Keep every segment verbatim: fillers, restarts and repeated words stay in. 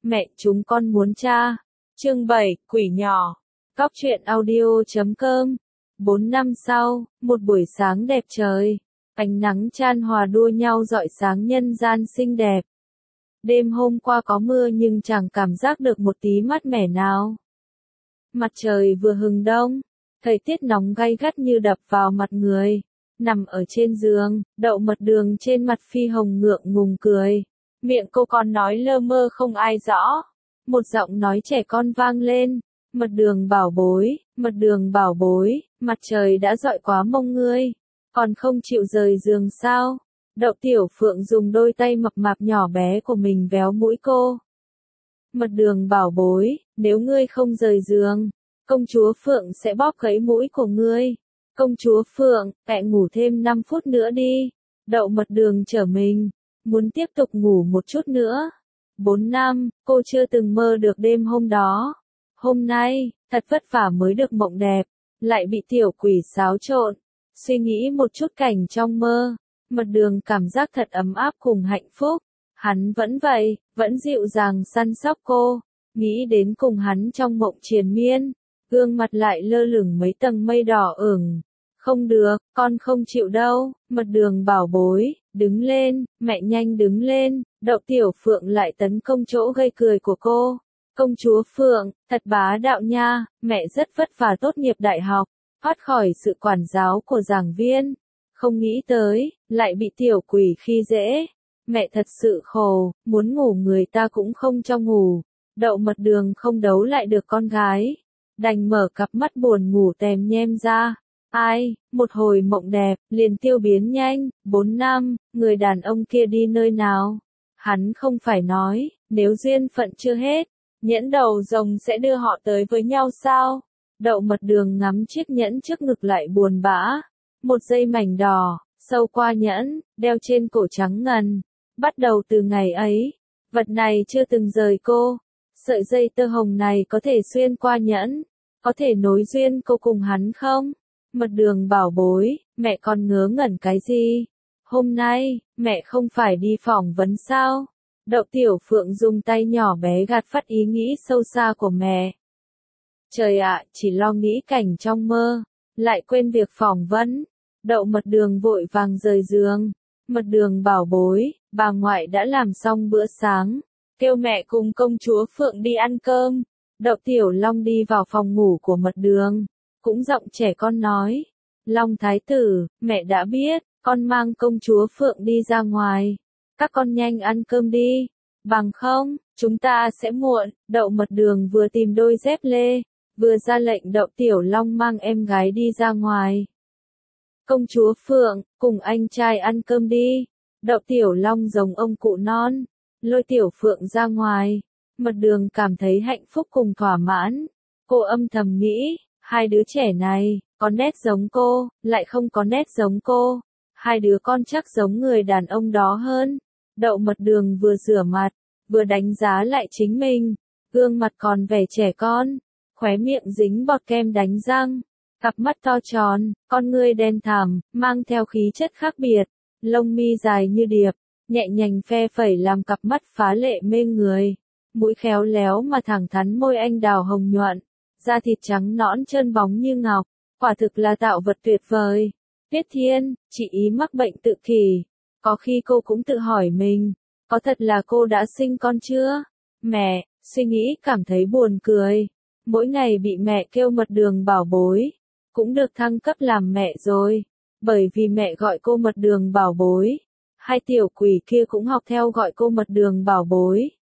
mẹ chúng con muốn cha. Chương bảy, Quỷ nhỏ. Cóc truyện audio chấm com. Bốn năm sau, một buổi sáng đẹp trời, ánh nắng chan hòa đua nhau rọi sáng nhân gian xinh đẹp. Đêm hôm qua có mưa nhưng chẳng cảm giác được một tí mát mẻ nào. Mặt trời vừa hừng đông, thời tiết nóng gay gắt như đập vào mặt người. Nằm ở trên giường, Đậu Mật Đường trên mặt Phi Hồng ngượng ngùng cười. Miệng cô còn nói lơ mơ không ai rõ. Một giọng nói trẻ con vang lên. Mật Đường bảo bối, Mật Đường bảo bối, mặt trời đã rọi quá mông ngươi. Còn không chịu rời giường sao? Đậu Tiểu Phượng dùng đôi tay mập mạp nhỏ bé của mình véo mũi cô. Mật Đường bảo bối, nếu ngươi không rời giường, công chúa Phượng sẽ bóp gãy mũi của ngươi. Công chúa Phượng, mẹ ngủ thêm năm phút nữa đi. Đậu Mật Đường trở mình, muốn tiếp tục ngủ một chút nữa. Bốn năm, cô chưa từng mơ được đêm hôm đó. Hôm nay, thật vất vả mới được mộng đẹp, lại bị tiểu quỷ xáo trộn. Suy nghĩ một chút cảnh trong mơ, Mật Đường cảm giác thật ấm áp cùng hạnh phúc. Hắn vẫn vậy, vẫn dịu dàng săn sóc cô. Nghĩ đến cùng hắn trong mộng triền miên, gương mặt lại lơ lửng mấy tầng mây đỏ ửng. Không được, con không chịu đâu. Mật Đường bảo bối, đứng lên, mẹ nhanh đứng lên. Đậu Tiểu Phượng lại tấn công chỗ gây cười của cô. Công chúa Phượng, thật bá đạo nha, mẹ rất vất vả tốt nghiệp đại học, thoát khỏi sự quản giáo của giảng viên. Không nghĩ tới, lại bị tiểu quỷ khi dễ. Mẹ thật sự khổ, muốn ngủ người ta cũng không cho ngủ. Đậu Mật Đường không đấu lại được con gái, đành mở cặp mắt buồn ngủ tèm nhem ra. Ai, một hồi mộng đẹp, liền tiêu biến nhanh. Bốn năm, người đàn ông kia đi nơi nào? Hắn không phải nói, nếu duyên phận chưa hết, nhẫn đầu rồng sẽ đưa họ tới với nhau sao? Đậu Mật Đường ngắm chiếc nhẫn trước ngực lại buồn bã. Một dây mảnh đỏ, sâu qua nhẫn, đeo trên cổ trắng ngần. Bắt đầu từ ngày ấy, vật này chưa từng rời cô. Sợi dây tơ hồng này có thể xuyên qua nhẫn, có thể nối duyên cô cùng hắn không? Mật Đường bảo bối, mẹ còn ngớ ngẩn cái gì? Hôm nay, mẹ không phải đi phỏng vấn sao? Đậu Tiểu Phượng dùng tay nhỏ bé gạt phắt ý nghĩ sâu xa của mẹ. Trời ạ, chỉ lo nghĩ cảnh trong mơ, lại quên việc phỏng vấn. Đậu Mật Đường vội vàng rời giường. Mật Đường bảo bối, bà ngoại đã làm xong bữa sáng, kêu mẹ cùng công chúa Phượng đi ăn cơm. Đậu Tiểu Long đi vào phòng ngủ của Mật Đường, cũng giọng trẻ con nói. Long Thái Tử, mẹ đã biết, con mang công chúa Phượng đi ra ngoài. Các con nhanh ăn cơm đi, bằng không, chúng ta sẽ muộn. Đậu Mật Đường vừa tìm đôi dép lê, vừa ra lệnh Đậu Tiểu Long mang em gái đi ra ngoài. Công chúa Phượng, cùng anh trai ăn cơm đi. Đậu Tiểu Long giống ông cụ non, lôi Tiểu Phượng ra ngoài. Mật Đường cảm thấy hạnh phúc cùng thỏa mãn. Cô âm thầm nghĩ, hai đứa trẻ này, có nét giống cô, lại không có nét giống cô. Hai đứa con chắc giống người đàn ông đó hơn. Đậu Mật Đường vừa rửa mặt, vừa đánh giá lại chính mình. Gương mặt còn vẻ trẻ con, khóe miệng dính bọt kem đánh răng. Cặp mắt to tròn, con ngươi đen thẳm, mang theo khí chất khác biệt. Lông mi dài như điệp, nhẹ nhàng phe phẩy làm cặp mắt phá lệ mê người. Mũi khéo léo mà thẳng thắn, môi anh đào hồng nhuận. Da thịt trắng nõn trơn bóng như ngọc, quả thực là tạo vật tuyệt vời. Tuyết Thiên, chị ý mắc bệnh tự kỷ. Có khi cô cũng tự hỏi mình, có thật là cô đã sinh con chưa? Mẹ, suy nghĩ cảm thấy buồn cười. Mỗi ngày bị mẹ kêu Mật Đường bảo bối, cũng được thăng cấp làm mẹ rồi. Bởi vì mẹ gọi cô Mật Đường bảo bối, hai tiểu quỷ kia cũng học theo gọi cô Mật Đường bảo bối.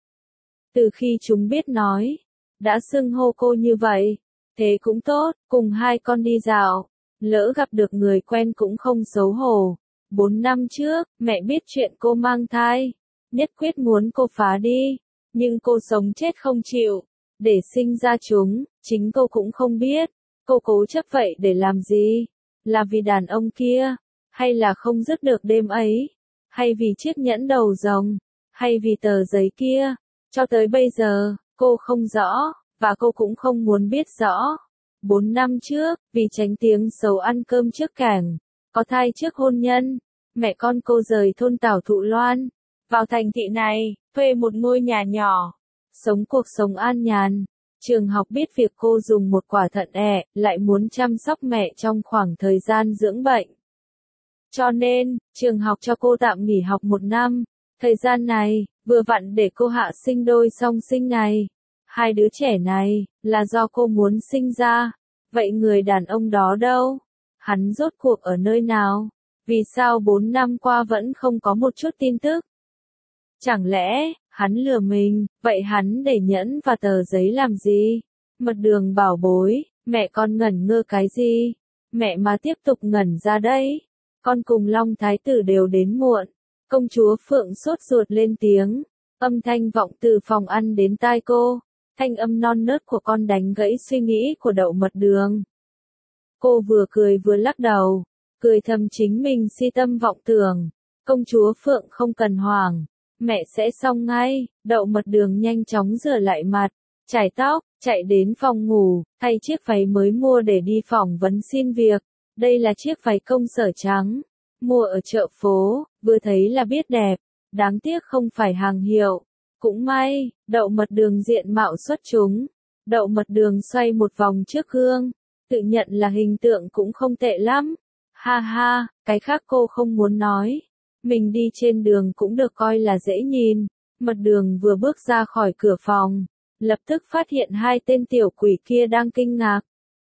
Từ khi chúng biết nói, đã xưng hô cô như vậy. Thế cũng tốt, cùng hai con đi dạo. Lỡ gặp được người quen cũng không xấu hổ. Bốn năm trước, mẹ biết chuyện cô mang thai, nhất quyết muốn cô phá đi. Nhưng cô sống chết không chịu, để sinh ra chúng, chính cô cũng không biết. Cô cố chấp vậy để làm gì? Là vì đàn ông kia? Hay là không dứt được đêm ấy? Hay vì chiếc nhẫn đầu rồng? Hay vì tờ giấy kia? Cho tới bây giờ, cô không rõ, và cô cũng không muốn biết rõ. Bốn năm trước, vì tránh tiếng xấu ăn cơm trước cảng, có thai trước hôn nhân, mẹ con cô rời thôn Tảo Thụ Loan, vào thành thị này, thuê một ngôi nhà nhỏ. sống cuộc sống an nhàn. Trường học biết việc cô dùng một quả thận ẹ, lại muốn chăm sóc mẹ trong khoảng thời gian dưỡng bệnh. Cho nên, trường học cho cô tạm nghỉ học một năm. Thời gian này, vừa vặn để cô hạ sinh đôi song sinh này. Hai đứa trẻ này, là do cô muốn sinh ra. Vậy người đàn ông đó đâu? Hắn rốt cuộc ở nơi nào? Vì sao bốn năm qua vẫn không có một chút tin tức? Chẳng lẽ, hắn lừa mình, vậy hắn để nhẫn và tờ giấy làm gì? Mật Đường bảo bối, mẹ con ngẩn ngơ cái gì? Mẹ mà tiếp tục ngẩn ra đấy. Con cùng Long Thái tử đều đến muộn. Công chúa Phượng sốt ruột lên tiếng. Âm thanh vọng từ phòng ăn đến tai cô. Thanh âm non nớt của con đánh gãy suy nghĩ của Đậu Mật Đường. Cô vừa cười vừa lắc đầu. Cười thầm chính mình si tâm vọng tưởng. Công chúa Phượng không cần hoảng. Mẹ sẽ xong ngay. Đậu Mật Đường nhanh chóng rửa lại mặt. Chải tóc, chạy đến phòng ngủ, thay chiếc váy mới mua để đi phỏng vấn xin việc. Đây là chiếc váy công sở trắng. Mua ở chợ phố, vừa thấy là biết đẹp. Đáng tiếc không phải hàng hiệu. Cũng may, Đậu Mật Đường diện mạo xuất chúng. Đậu Mật Đường xoay một vòng trước gương. Tự nhận là hình tượng cũng không tệ lắm. Ha ha, cái khác cô không muốn nói. Mình đi trên đường cũng được coi là dễ nhìn. Mật Đường vừa bước ra khỏi cửa phòng. Lập tức phát hiện hai tên tiểu quỷ kia đang kinh ngạc.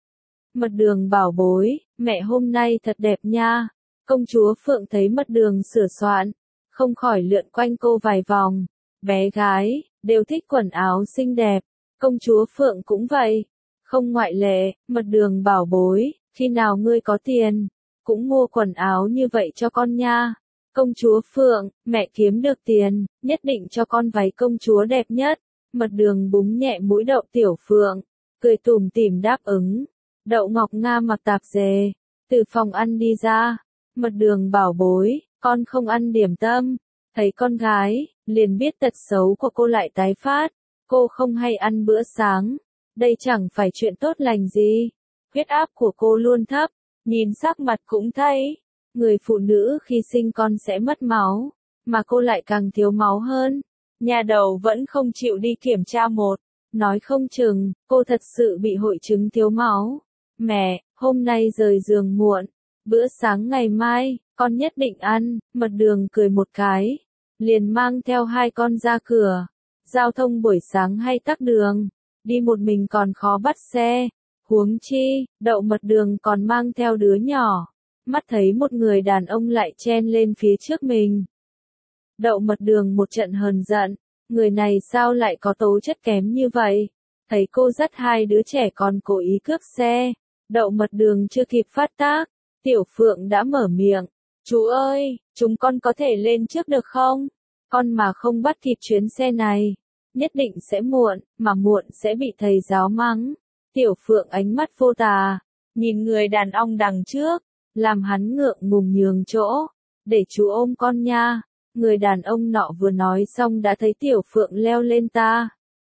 Mật Đường bảo bối, mẹ hôm nay thật đẹp nha. Công chúa Phượng thấy Mật Đường sửa soạn. Không khỏi lượn quanh cô vài vòng. Bé gái, đều thích quần áo xinh đẹp. Công chúa Phượng cũng vậy. Không ngoại lệ, Mật Đường bảo bối, khi nào ngươi có tiền, cũng mua quần áo như vậy cho con nha. Công chúa Phượng, mẹ kiếm được tiền, nhất định cho con váy công chúa đẹp nhất. Mật Đường búng nhẹ mũi Đậu Tiểu Phượng, cười tủm tỉm đáp ứng. Đậu Ngọc Nga mặc tạp dề, từ phòng ăn đi ra. Mật Đường bảo bối, con không ăn điểm tâm. Thấy con gái, liền biết tật xấu của cô lại tái phát. Cô không hay ăn bữa sáng. Đây chẳng phải chuyện tốt lành gì. Huyết áp của cô luôn thấp, nhìn sắc mặt cũng thấy. Người phụ nữ khi sinh con sẽ mất máu, mà cô lại càng thiếu máu hơn. Nhà đầu vẫn không chịu đi kiểm tra một. Nói không chừng, cô thật sự bị hội chứng thiếu máu. Mẹ, hôm nay rời giường muộn. Bữa sáng ngày mai, con nhất định ăn. Mật Đường cười một cái. Liền mang theo hai con ra cửa. Giao thông buổi sáng hay tắc đường. Đi một mình còn khó bắt xe. Huống chi, Đậu Mật Đường còn mang theo đứa nhỏ. Mắt thấy một người đàn ông lại chen lên phía trước mình. Đậu Mật Đường một trận hờn giận. Người này sao lại có tố chất kém như vậy? Thấy cô dắt hai đứa trẻ còn cố ý cướp xe. Đậu Mật Đường chưa kịp phát tác. Tiểu Phượng đã mở miệng. Chú ơi, chúng con có thể lên trước được không? Con mà không bắt kịp chuyến xe này, nhất định sẽ muộn, mà muộn sẽ bị thầy giáo mắng. Tiểu Phượng ánh mắt vô tà, nhìn người đàn ông đằng trước, làm hắn ngượng ngùng nhường chỗ. Để chú ôm con nha. Người đàn ông nọ vừa nói xong đã thấy Tiểu Phượng leo lên ta.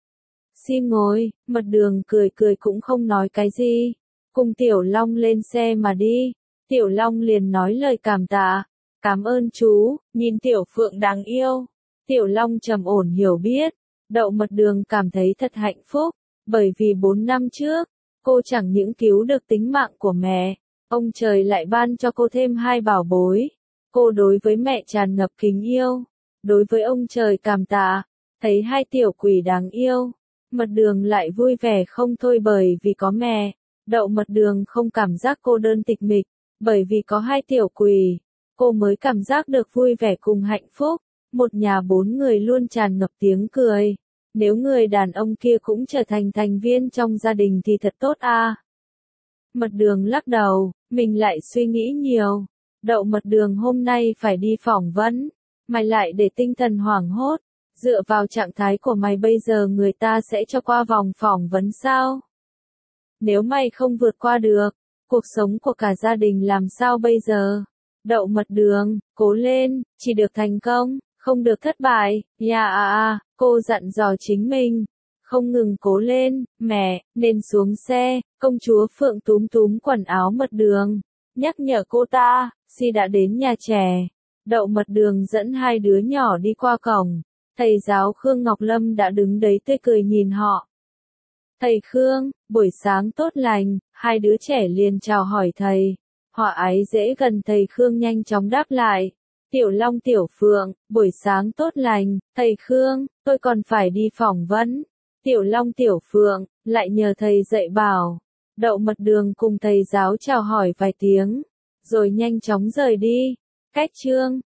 Xin ngồi. Mật Đường cười cười cũng không nói cái gì. Cùng Tiểu Long lên xe mà đi. Tiểu Long liền nói lời cảm tạ. Cảm ơn chú, nhìn Tiểu Phượng đáng yêu. Tiểu Long trầm ổn hiểu biết. Đậu Mật Đường cảm thấy thật hạnh phúc. Bởi vì bốn năm trước, cô chẳng những cứu được tính mạng của mẹ. Ông trời lại ban cho cô thêm hai bảo bối. Cô đối với mẹ tràn ngập kính yêu. Đối với ông trời cảm tạ. Thấy hai tiểu quỷ đáng yêu. Mật Đường lại vui vẻ không thôi bởi vì có mẹ. Đậu Mật Đường không cảm giác cô đơn tịch mịch. Bởi vì có hai tiểu quỷ. Cô mới cảm giác được vui vẻ cùng hạnh phúc. Một nhà bốn người luôn tràn ngập tiếng cười. Nếu người đàn ông kia cũng trở thành thành viên trong gia đình thì thật tốt à. Mật Đường lắc đầu, mình lại suy nghĩ nhiều. Đậu Mật Đường hôm nay phải đi phỏng vấn. Mày lại để tinh thần hoảng hốt. Dựa vào trạng thái của mày bây giờ người ta sẽ cho qua vòng phỏng vấn sao? Nếu mày không vượt qua được, cuộc sống của cả gia đình làm sao bây giờ? Đậu Mật Đường, cố lên, chỉ được thành công, không được thất bại. Ya à à, cô dặn dò chính mình. Không ngừng cố lên, mẹ, nên xuống xe. Công chúa Phượng túm túm quần áo Mật Đường. Nhắc nhở cô ta, Si đã đến nhà trẻ. Đậu Mật Đường dẫn hai đứa nhỏ đi qua cổng. Thầy giáo Khương Ngọc Lâm đã đứng đấy tươi cười nhìn họ. Thầy Khương, buổi sáng tốt lành, hai đứa trẻ liền chào hỏi thầy. Họ ái dễ gần thầy Khương nhanh chóng đáp lại. Tiểu Long Tiểu Phượng, buổi sáng tốt lành, thầy Khương, tôi còn phải đi phỏng vấn. Tiểu Long Tiểu Phượng, lại nhờ thầy dạy bảo. Đậu Mật Đường cùng thầy giáo chào hỏi vài tiếng, rồi nhanh chóng rời đi. Cách chương